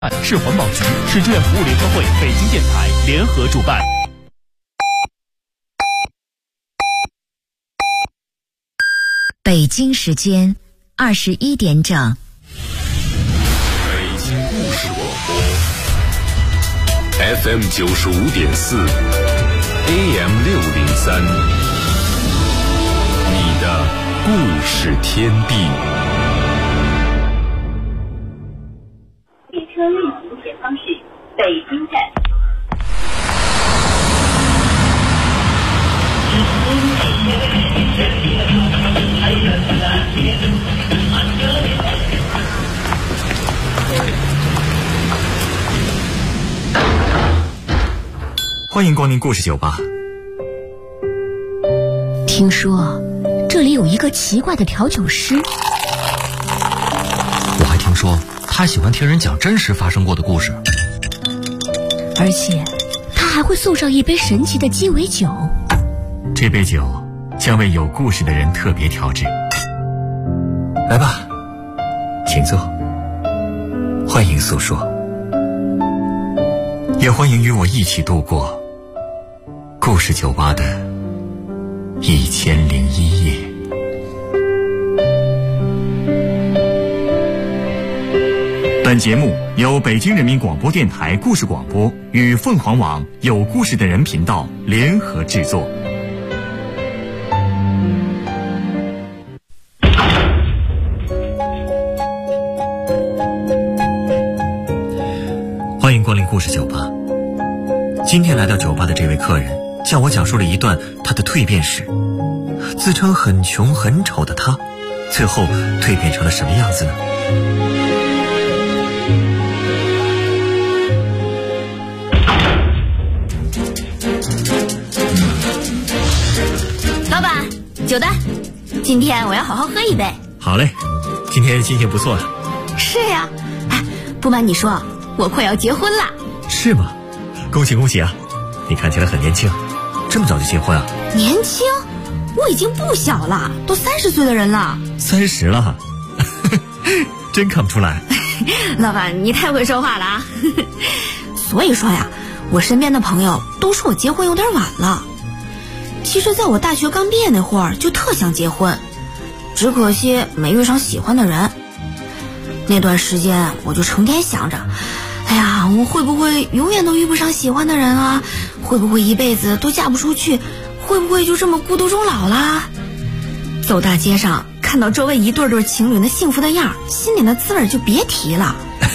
市环保局、市志愿服务联合会、北京电台联合主办。 北京时间21点整。 北京故事广播 FM 95.4 AM 603，你的故事天地。 列车运行前方是北京站。 欢迎光临故事酒吧。 听说这里有一个奇怪的调酒师， 我还听说他喜欢听人讲真实发生过的故事， 而且他还会送上一杯神奇的鸡尾酒。 这杯酒将为有故事的人特别调制。来吧，请坐，欢迎诉说，也欢迎与我一起度过故事酒吧的1001夜。本节目由北京人民广播电台故事广播与凤凰网有故事的人频道联合制作。欢迎光临故事酒吧。今天来到酒吧的这位客人向我讲述了一段他的蜕变史，自称很穷很丑的他，最后蜕变成了什么样子呢？ 老板，酒单，今天我要好好喝一杯。 好嘞，今天心情不错啊。 是呀，哎，不瞒你说，我快要结婚了。 是吗？恭喜恭喜啊！你看起来很年轻，这么早就结婚啊？ 年轻？我已经不小了，都30岁的人了。 30了？真看不出来。 老板，你太会说话了啊！所以说呀，我身边的朋友都说我结婚有点晚了。其实在我大学刚毕业那会儿就特想结婚，只可惜没遇上喜欢的人。那段时间我就成天想着，哎呀，我会不会永远都遇不上喜欢的人啊？会不会一辈子都嫁不出去？会不会就这么孤独终老啦？走大街上看到周围一对对情侣那幸福的样，心里的滋味就别提了。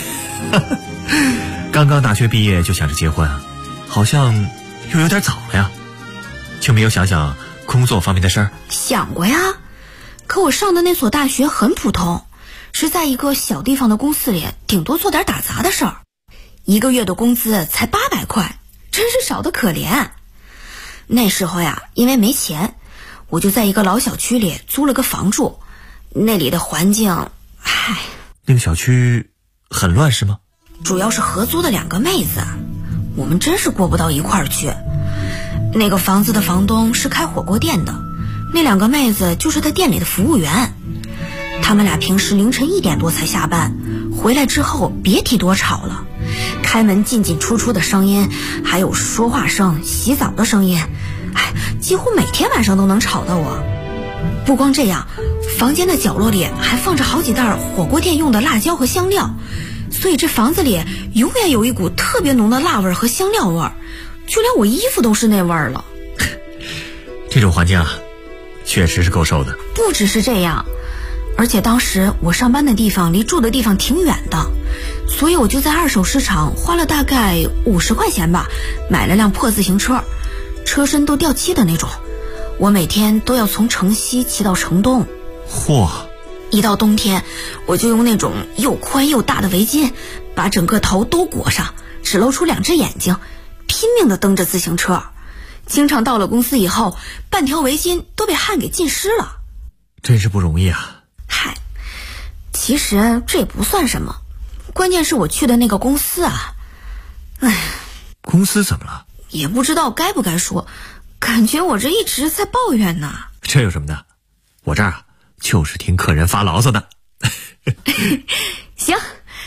刚刚大学毕业就想着结婚啊，好像又有点早了呀。就没有想想工作方面的事儿？ 想过呀，可我上的那所大学很普通，是在一个小地方的公司里，顶多做点打杂的事儿，一个月的工资才800块，真是少得可怜。那时候呀，因为没钱，我就在一个老小区里租了个房住，那里的环境，唉。 那个小区很乱是吗？ 主要是合租的2个妹子，我们真是过不到一块儿去。那个房子的房东是开火锅店的，那2个妹子就是他店里的服务员。他们俩平时凌晨1点多才下班，回来之后别提多吵了，开门进进出出的声音，还有说话声、洗澡的声音，哎，几乎每天晚上都能吵到我。不光这样，房间的角落里还放着好几袋火锅店用的辣椒和香料，所以这房子里永远有一股特别浓的辣味和香料味，就连我衣服都是那味儿了。 这种环境啊，确实是够受的。 不只是这样，而且当时我上班的地方离住的地方挺远的，所以我就在二手市场花了大概50块钱吧，买了辆破自行车，车身都掉漆的那种。我每天都要从城西骑到城东。 嚯！ 一到冬天，我就用那种又宽又大的围巾把整个头都裹上，只露出2只眼睛，拼命地蹬着自行车。经常到了公司以后，半条围巾都被汗给浸湿了。 真是不容易啊。 嗨，其实这也不算什么，关键是我去的那个公司啊，唉。 公司怎么了？ 也不知道该不该说，感觉我这一直在抱怨呢。 这有什么的？我这儿啊，就是听客人发牢骚的。 行，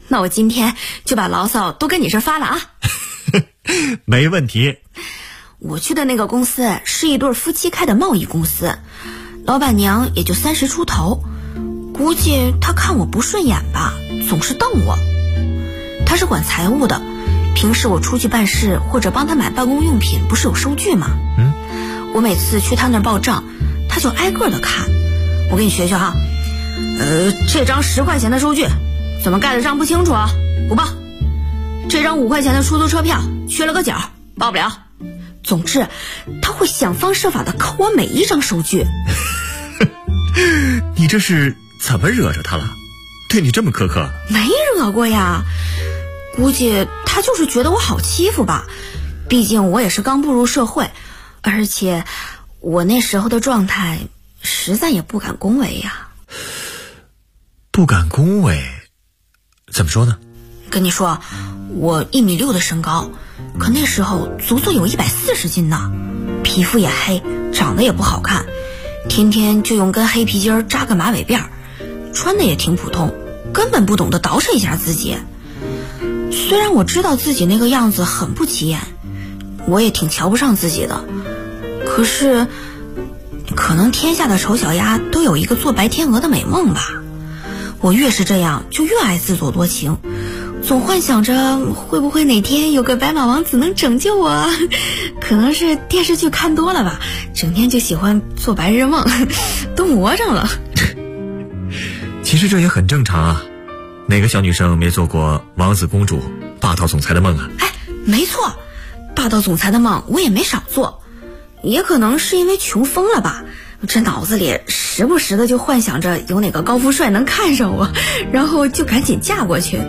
那我今天就把牢骚都跟你这发了啊。 没问题。 我去的那个公司是一对夫妻开的贸易公司，老板娘也就30出头，估计她看我不顺眼吧，总是瞪我。她是管财务的，平时我出去办事或者帮她买办公用品，不是有收据吗？我每次去她那儿报账，她就挨个的看。我给你学学哈，这张10块钱的收据，怎么盖的章不清楚啊？不报。这张5块钱的出租车票缺了个角，报不了。总之，他会想方设法的扣我每一张收据。 你这是怎么惹着他了？对你这么苛刻？ 没惹过呀，估计他就是觉得我好欺负吧。毕竟我也是刚步入社会，而且我那时候的状态实在也不敢恭维呀。 不敢恭维？怎么说呢？ 跟你说，我1.6米的身高，可那时候足足有140斤呢，皮肤也黑，长得也不好看，天天就用根黑皮筋扎个马尾辫，穿的也挺普通，根本不懂得捯饬一下自己。虽然我知道自己那个样子很不起眼，我也挺瞧不上自己的，可是可能天下的丑小鸭都有一个做白天鹅的美梦吧。我越是这样，就越爱自作多情，总幻想着会不会哪天有个白马王子能拯救我。可能是电视剧看多了吧，整天就喜欢做白日梦，都魔怔了。 其实这也很正常啊，哪个小女生没做过王子公主霸道总裁的梦啊？ 没错，霸道总裁的梦我也没少做，也可能是因为穷疯了吧，这脑子里时不时的就幻想着有哪个高富帅能看上我，然后就赶紧嫁过去。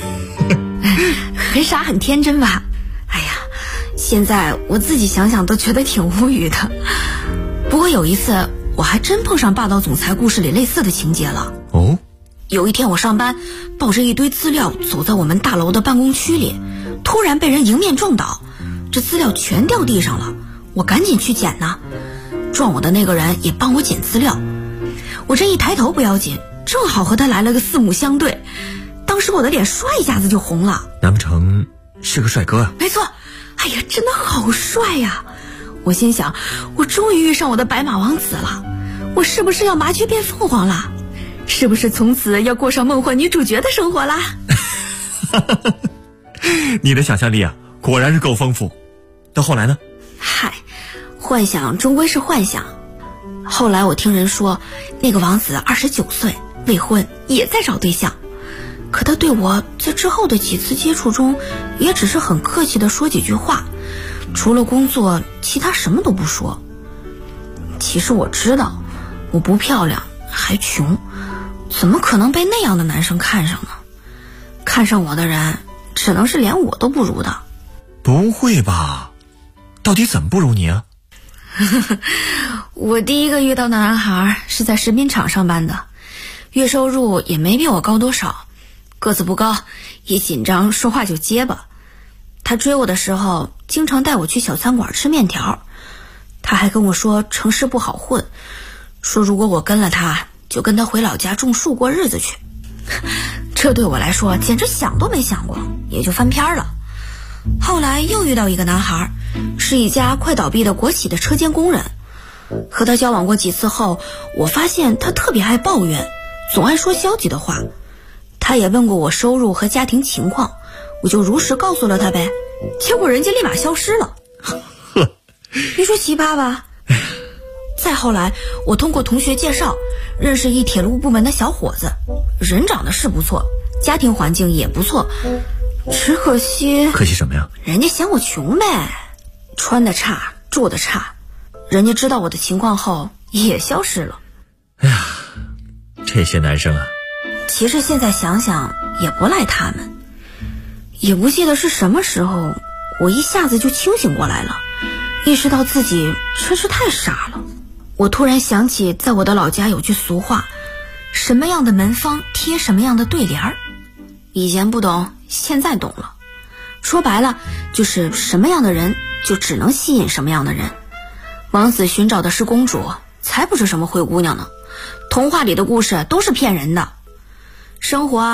很傻很天真吧？哎呀，现在我自己想想都觉得挺无语的。不过有一次我还真碰上霸道总裁故事里类似的情节了。 哦， 有一天我上班抱着一堆资料走在我们大楼的办公区里，突然被人迎面撞倒，这资料全掉地上了，我赶紧去捡呢。撞我的那个人也帮我捡资料，我这一抬头不要紧，正好和他来了个四目相对，当时我的脸唰一下子就红了。 难不成是个帅哥啊？ 没错，哎呀，真的好帅呀！我心想，我终于遇上我的白马王子了，我是不是要麻雀变凤凰了？是不是从此要过上梦幻女主角的生活啦？ 你的想象力啊，果然是够丰富。到后来呢？ 嗨，幻想终归是幻想。后来我听人说，那个王子29岁，未婚，也在找对象。可他对我在之后的几次接触中，也只是很客气地说几句话，除了工作，其他什么都不说。其实我知道，我不漂亮，还穷，怎么可能被那样的男生看上呢？看上我的人，只能是连我都不如的。 不会吧？到底怎么不如你啊？ 我第一个遇到的男孩是在食品厂上班的，月收入也没比我高多少，个子不高，一紧张说话就结巴。他追我的时候经常带我去小餐馆吃面条，他还跟我说城市不好混，说如果我跟了他，就跟他回老家种树过日子去。这对我来说简直想都没想过，也就翻篇了。后来又遇到一个男孩，是一家快倒闭的国企的车间工人。和他交往过几次后，我发现他特别爱抱怨，总爱说消极的话。他也问过我收入和家庭情况，我就如实告诉了他呗，结果人家立马消失了。你说奇葩吧？再后来，我通过同学介绍认识一铁路部门的小伙子，人长得是不错，家庭环境也不错，只可惜什么呀？ 人家嫌我穷呗，穿的差，住的差，人家知道我的情况后也消失了。 哎呀，这些男生啊， 其实现在想想也不赖他们。也不记得是什么时候，我一下子就清醒过来了，意识到自己真是太傻了。我突然想起，在我的老家有句俗话，什么样的门房贴什么样的对联儿。以前不懂，现在懂了。说白了，就是什么样的人就只能吸引什么样的人。王子寻找的是公主，才不是什么灰姑娘呢。童话里的故事都是骗人的。生活啊，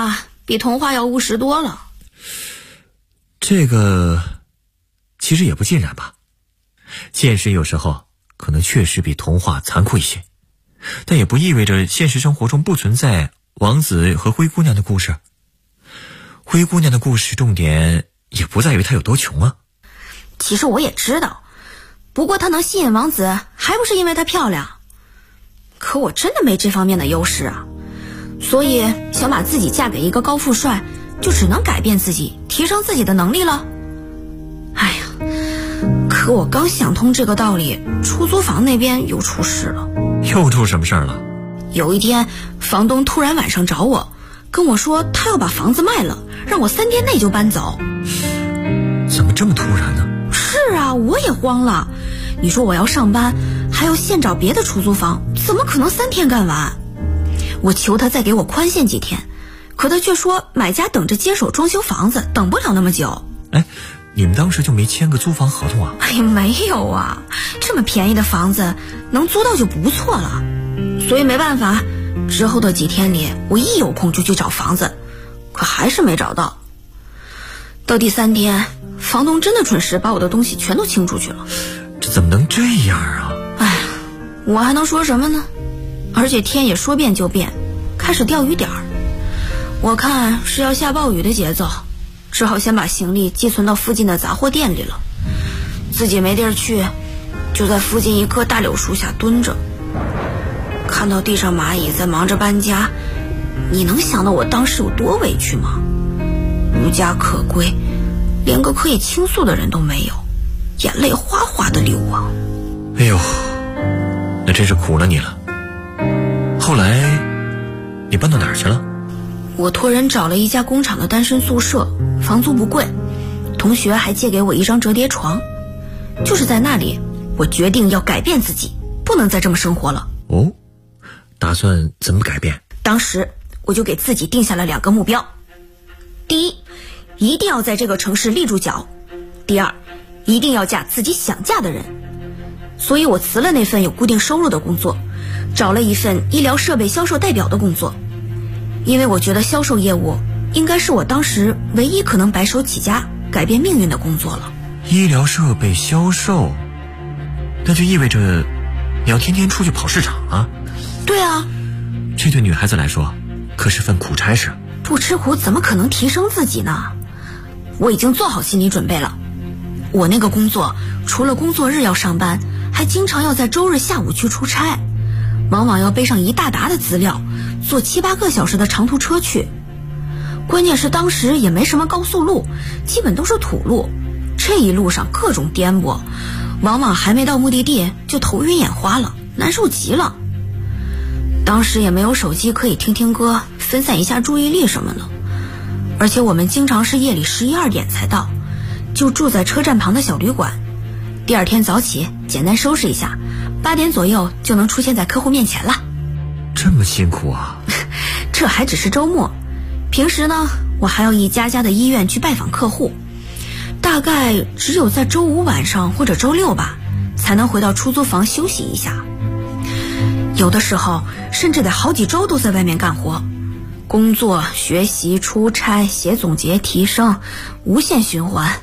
比童话要务实多了。 这个其实也不尽然吧，现实有时候可能确实比童话残酷一些，但也不意味着现实生活中不存在王子和灰姑娘的故事。灰姑娘的故事重点也不在于她有多穷啊。 其实我也知道，不过她能吸引王子还不是因为她漂亮。可我真的没这方面的优势啊，所以想把自己嫁给一个高富帅，就只能改变自己，提升自己的能力了。哎呀，可我刚想通这个道理，出租房那边又出事了。 又出什么事儿了？ 有一天，房东突然晚上找我，跟我说他要把房子卖了，让我3天内就搬走。 怎么这么突然呢？ 是啊，我也慌了。你说我要上班，还要现找别的出租房，怎么可能3天干完？我求他再给我宽限几天，可他却说买家等着接手装修房子，等不了那么久。 哎，你们当时就没签个租房合同啊？ 哎呀，没有啊，这么便宜的房子能租到就不错了。所以没办法，之后的几天里，我一有空就去找房子，可还是没找到。到第3天，房东真的准时把我的东西全都清出去了。 这怎么能这样啊？ 哎呀，我还能说什么呢？而且天也说变就变，开始掉雨点儿。我看是要下暴雨的节奏，只好先把行李寄存到附近的杂货店里了。自己没地儿去，就在附近一棵大柳树下蹲着。看到地上蚂蚁在忙着搬家，你能想到我当时有多委屈吗？无家可归，连个可以倾诉的人都没有，眼泪哗哗的流啊。 哎呦，那真是苦了你了。后来你搬到哪儿去了？ 我托人找了一家工厂的单身宿舍，房租不贵，同学还借给我一张折叠床。就是在那里，我决定要改变自己，不能再这么生活了。 哦，打算怎么改变？ 当时我就给自己定下了2个目标。第一，一定要在这个城市立住脚；第二，一定要嫁自己想嫁的人。所以我辞了那份有固定收入的工作，找了一份医疗设备销售代表的工作，因为我觉得销售业务应该是我当时唯一可能白手起家改变命运的工作了。 医疗设备销售，那就意味着你要天天出去跑市场啊？ 对啊， 这对女孩子来说可是份苦差事。 不吃苦怎么可能提升自己呢？我已经做好心理准备了。我那个工作除了工作日要上班，还经常要在周日下午去出差，往往要背上一大沓的资料，坐7、8个小时的长途车去。关键是当时也没什么高速路，基本都是土路，这一路上各种颠簸，往往还没到目的地就头晕眼花了，难受极了。当时也没有手机可以听听歌，分散一下注意力什么的，而且我们经常是夜里11、12点才到，就住在车站旁的小旅馆。第二天早起简单收拾一下，8点左右就能出现在客户面前了。 这么辛苦啊？ 这还只是周末，平时呢，我还要一家家的医院去拜访客户，大概只有在周5晚上或者周6吧，才能回到出租房休息一下。有的时候甚至得好几周都在外面干活，工作、学习、出差、写总结、提升，无限循环。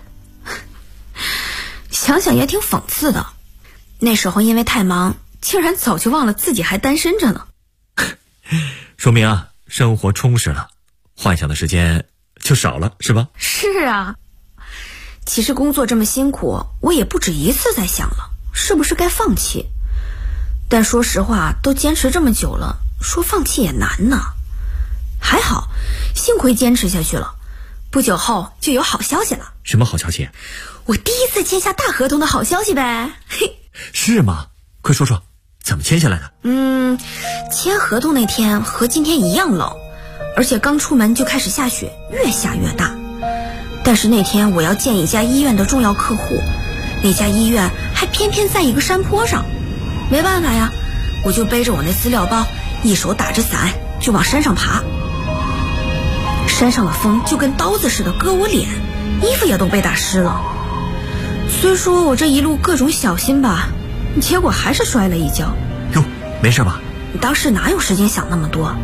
想想也挺讽刺的，那时候因为太忙，竟然早就忘了自己还单身着呢。 说明啊，生活充实了，幻想的时间就少了，是吧？ 是啊，其实工作这么辛苦，我也不止一次在想了，是不是该放弃？但说实话，都坚持这么久了，说放弃也难呢。还好，幸亏坚持下去了。不久后就有好消息了。 什么好消息？ 我第一次签下大合同的好消息呗。嘿， 是吗？快说说，怎么签下来的？ 签合同那天和今天一样冷，而且刚出门就开始下雪，越下越大。但是那天我要见一家医院的重要客户，那家医院还偏偏在一个山坡上。没办法呀，我就背着我那资料包，一手打着伞就往山上爬。山上的风就跟刀子似的割我脸，衣服也都被打湿了。虽说我这一路各种小心吧，结果还是摔了一跤。 哟，没事吧？ 当时哪有时间想那么多，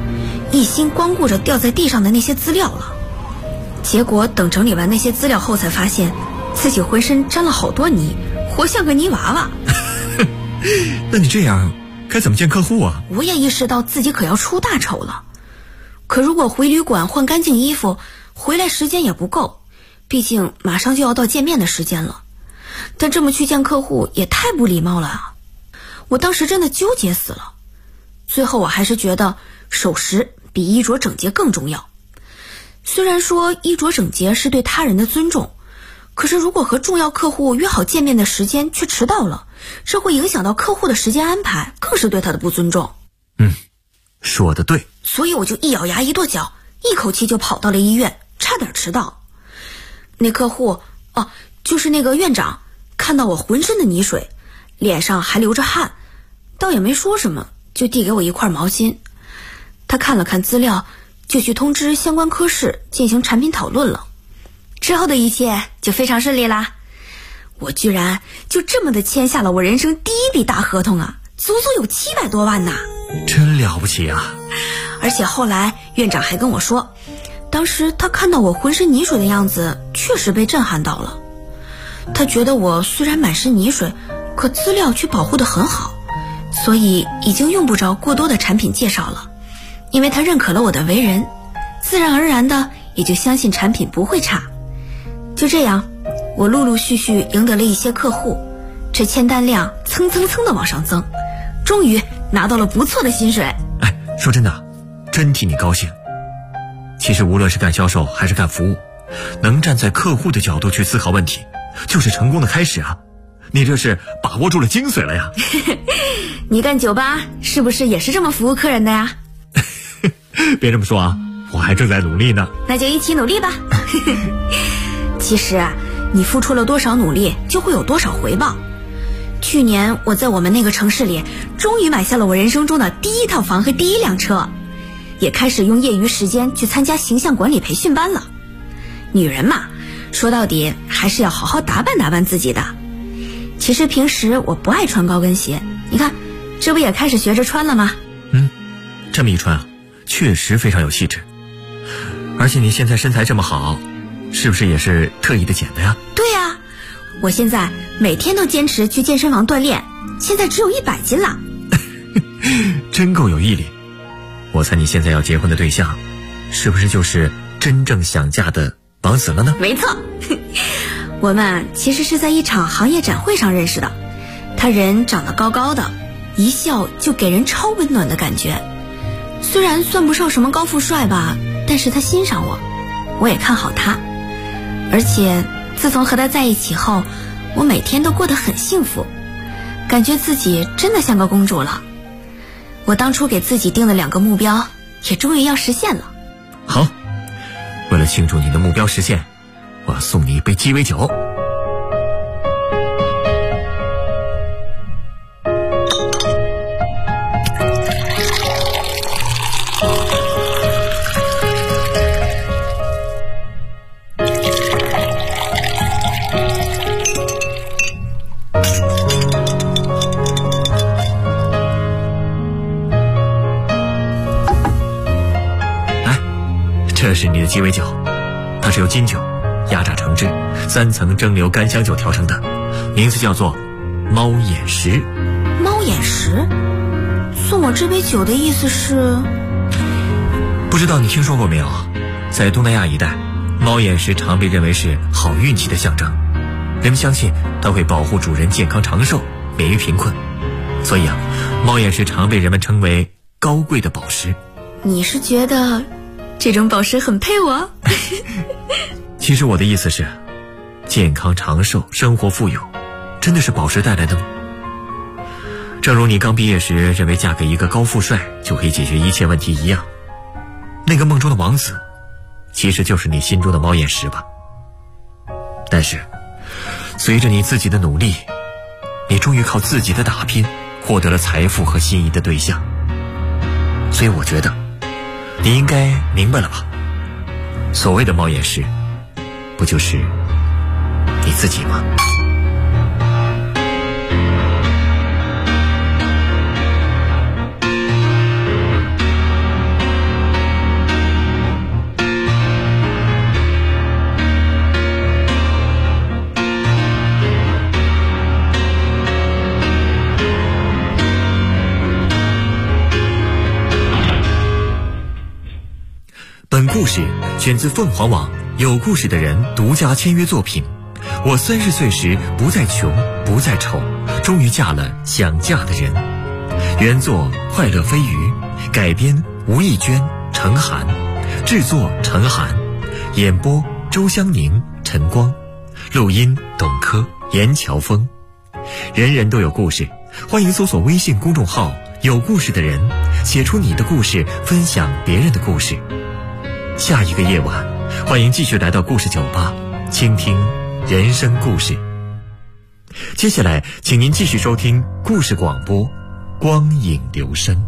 一心光顾着掉在地上的那些资料了。结果等整理完那些资料后，才发现自己浑身沾了好多泥，活像个泥娃娃。 那你这样该怎么见客户啊？ 我也意识到自己可要出大丑了。可如果回旅馆换干净衣服，回来时间也不够，毕竟马上就要到见面的时间了。但这么去见客户也太不礼貌了啊！我当时真的纠结死了。最后我还是觉得守时比衣着整洁更重要。虽然说衣着整洁是对他人的尊重，可是如果和重要客户约好见面的时间却迟到了，这会影响到客户的时间安排，更是对他的不尊重。 说得对。 所以我就一咬牙一跺脚，一口气就跑到了医院，差点迟到。那客户就是那个院长，看到我浑身的泥水，脸上还流着汗，倒也没说什么，就递给我一块毛巾。他看了看资料，就去通知相关科室进行产品讨论了。之后的一切就非常顺利啦。我居然就这么的签下了我人生第一笔大合同啊，足足有700多万呐！ 真了不起啊！ 而且后来院长还跟我说，当时他看到我浑身泥水的样子，确实被震撼到了。他觉得我虽然满身泥水，可资料却保护得很好，所以已经用不着过多的产品介绍了。因为他认可了我的为人，自然而然的也就相信产品不会差。就这样，我陆陆续续赢得了一些客户，这签单量蹭蹭蹭的往上增，终于拿到了不错的薪水。 说真的，真替你高兴。其实无论是干销售还是干服务，能站在客户的角度去思考问题，就是成功的开始啊！你这是把握住了精髓了呀！ 你干酒吧是不是也是这么服务客人的呀？ 别这么说啊，我还正在努力呢。 那就一起努力吧。其实你付出了多少努力，就会有多少回报。去年我在我们那个城市里，终于买下了我人生中的第一套房和第一辆车，也开始用业余时间去参加形象管理培训班了。女人嘛，说到底还是要好好打扮打扮自己的。其实平时我不爱穿高跟鞋，你看，这不也开始学着穿了吗？ 这么一穿啊，确实非常有气质。而且你现在身材这么好，是不是也是特意的减的呀？ 对呀，我现在每天都坚持去健身房锻炼，现在只有100斤了。 真够有毅力。我猜你现在要结婚的对象，是不是就是真正想嫁的王子了呢？ 没错，我们其实是在一场行业展会上认识的。他人长得高高的，一笑就给人超温暖的感觉。虽然算不上什么高富帅吧，但是他欣赏我，我也看好他。而且自从和他在一起后，我每天都过得很幸福，感觉自己真的像个公主了。我当初给自己定的2个目标，也终于要实现了。 好，为了庆祝你的目标实现，我要送你一杯鸡尾酒。这是你的鸡尾酒，它是由金酒、压榨橙汁、3层蒸馏干香酒调成的，名字叫做猫眼石。 猫眼石？送我这杯酒的意思是？ 不知道你听说过没有，在东南亚一带，猫眼石常被认为是好运气的象征，人们相信它会保护主人健康长寿，免于贫困，所以猫眼石常被人们称为高贵的宝石。 你是觉得这种宝石很配我？ 其实我的意思是，健康长寿、生活富有，真的是宝石带来的吗？正如你刚毕业时认为嫁给一个高富帅就可以解决一切问题一样，那个梦中的王子，其实就是你心中的猫眼石吧。但是，随着你自己的努力，你终于靠自己的打拼，获得了财富和心仪的对象。所以我觉得，你应该明白了吧？所谓的猫眼石，不就是你自己吗？ 选自凤凰网有故事的人独家签约作品。我30岁时不再穷不再丑，终于嫁了想嫁的人。原作快乐飞鱼，改编吴艺娟、程涵，制作程涵，演播周香宁、陈光，录音董珂、严乔峰。人人都有故事，欢迎搜索微信公众号有故事的人，写出你的故事，分享别人的故事。下一个夜晚，欢迎继续来到故事酒吧，倾听人生故事。接下来请您继续收听故事广播，光影留声。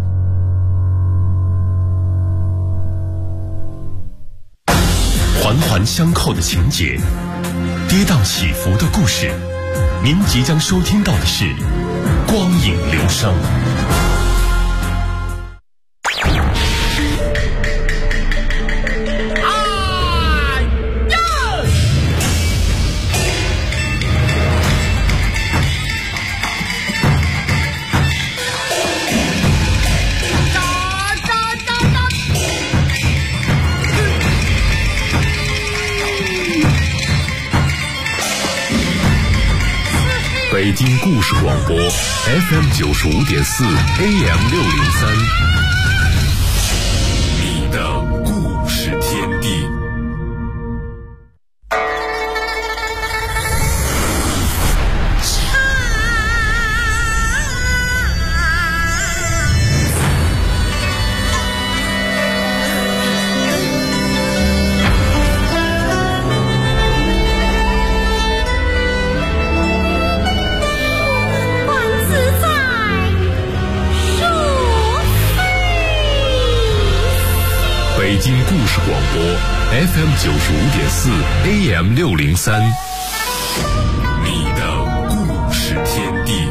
环环相扣的情节，跌宕起伏的故事，您即将收听到的是光影留声。北京故事广播 FM 95.4 AM 603，你的故事天地。北京故事广播 FM 95.4 AM 603，你的故事天地。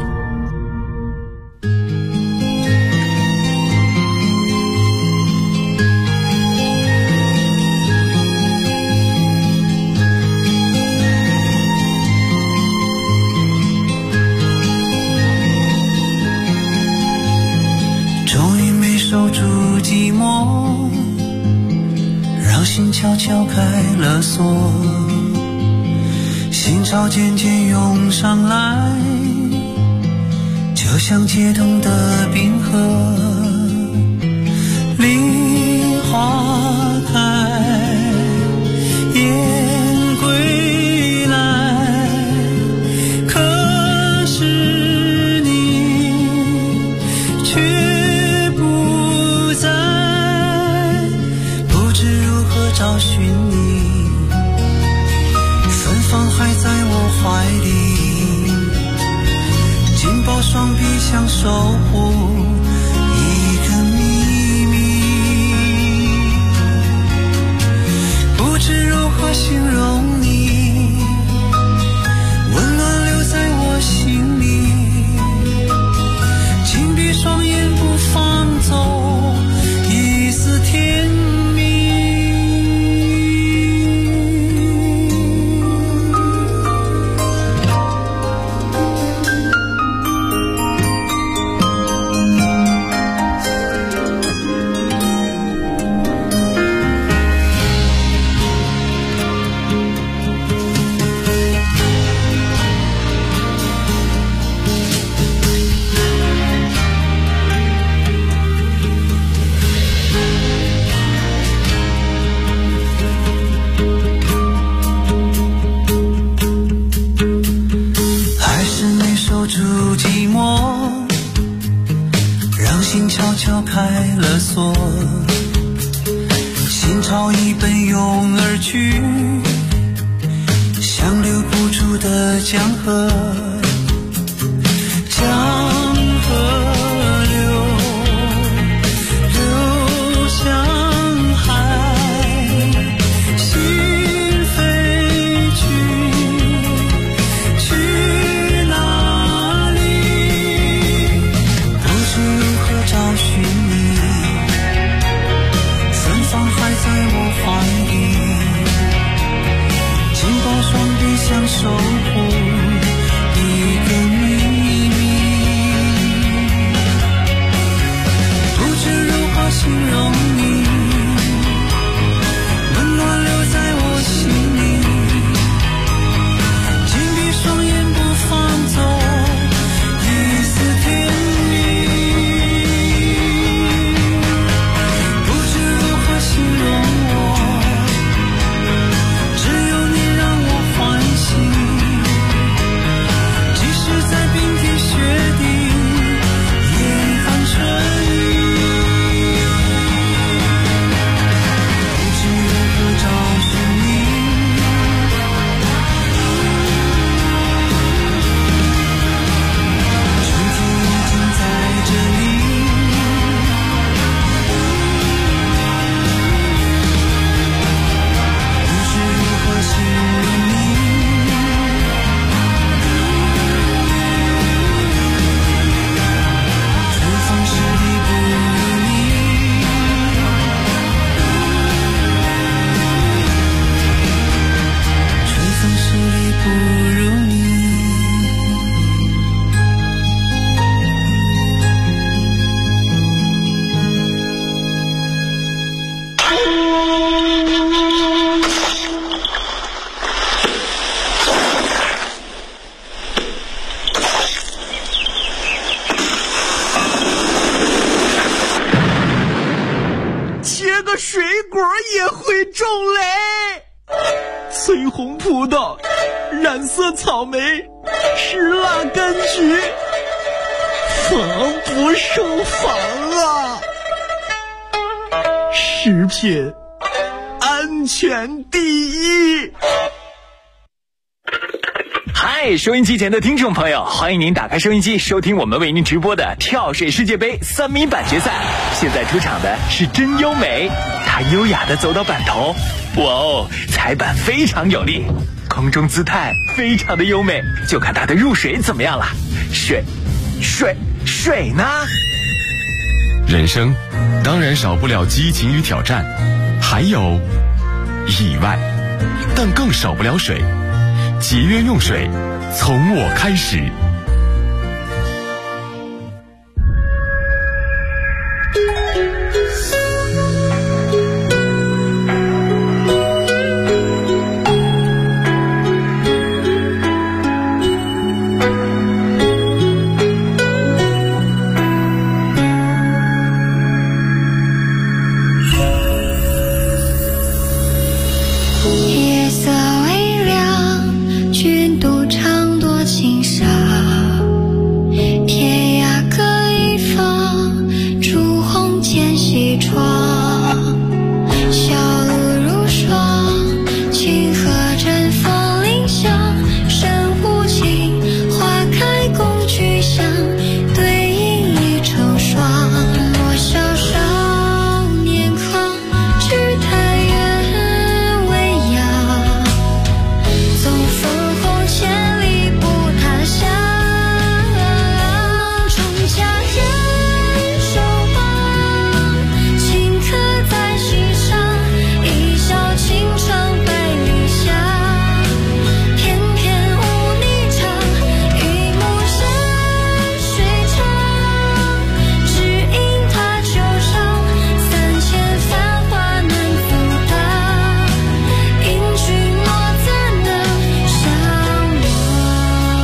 终于没守住寂寞，让心悄悄开了锁，心潮渐渐涌上来，就像解冻的冰河。梨花开，雁归来，可是你却不在，不知如何找寻你，芬芳还在我怀里，紧抱双臂想守护一个秘密，不知如何形容你，温暖留在我心里，紧闭双眼不放走一丝甜蜜。还是没守住寂寞，让心悄悄开了锁，心潮已奔涌而去，像流不出的江河，江河流向海，心飞去哪里？不知如何找寻你，芬芳还在我怀里，紧抱双臂想守护一个秘密，不知如何形容你，温翠红葡萄，染色草莓，石蜡柑橘，防不胜防啊！食品安全第一。 嗨，收音机前的听众朋友，欢迎您打开收音机，收听我们为您直播的跳水世界杯3米板决赛。现在出场的是真优美，她优雅地走到板头，哇哦，踩板非常有力，空中姿态非常的优美，就看她的入水怎么样了。水呢？ 人生当然少不了激情与挑战，还有意外，但更少不了水。节约用水，从我开始。